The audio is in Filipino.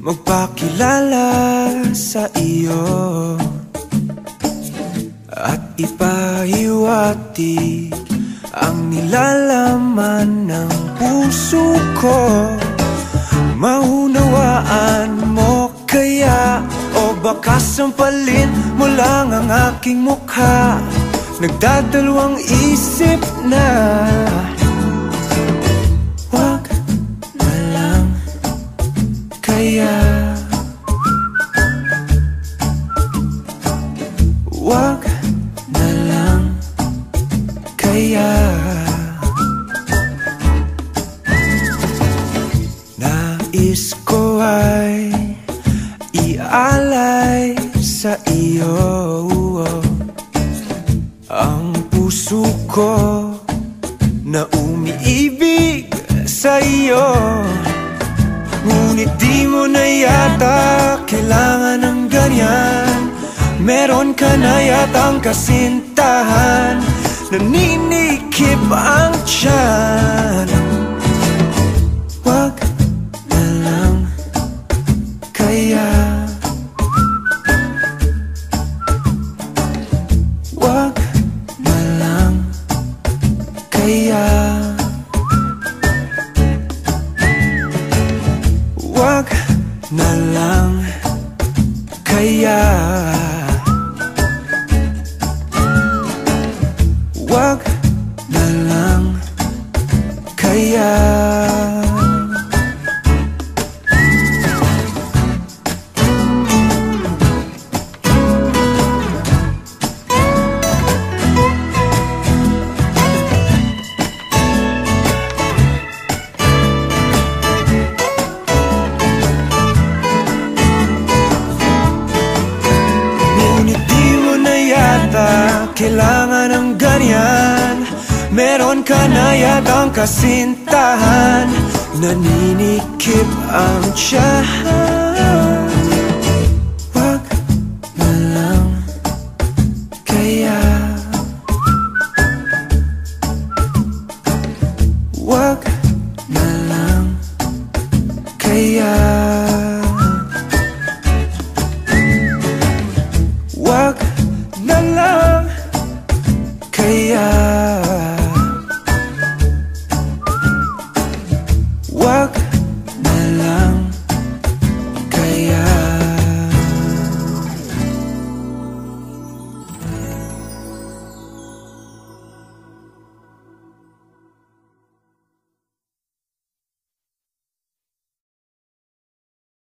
magpakilala sa iyo at ipahiwati ang nilalaman ng puso ko. Maunawaan mo kaya, o baka sampalin mo lang ang aking mukha? Nagdadalawang isip na. Wag na lang kaya, wag na lang kaya. Nais ko ay ialay sa iyo ang puso ko na umiibig sa iyo. Ngunit di mo na yata kailangan ng ganyan. Meron ka na yatang kasintahan, naninikip ang tiyan. Wag na lang kaya, wag na lang kaya, wag na lang kaya, wag na lang kaya. Kailangan ng ganyan. Meron ka na yatang kasintahan, naninikip ang tiyan.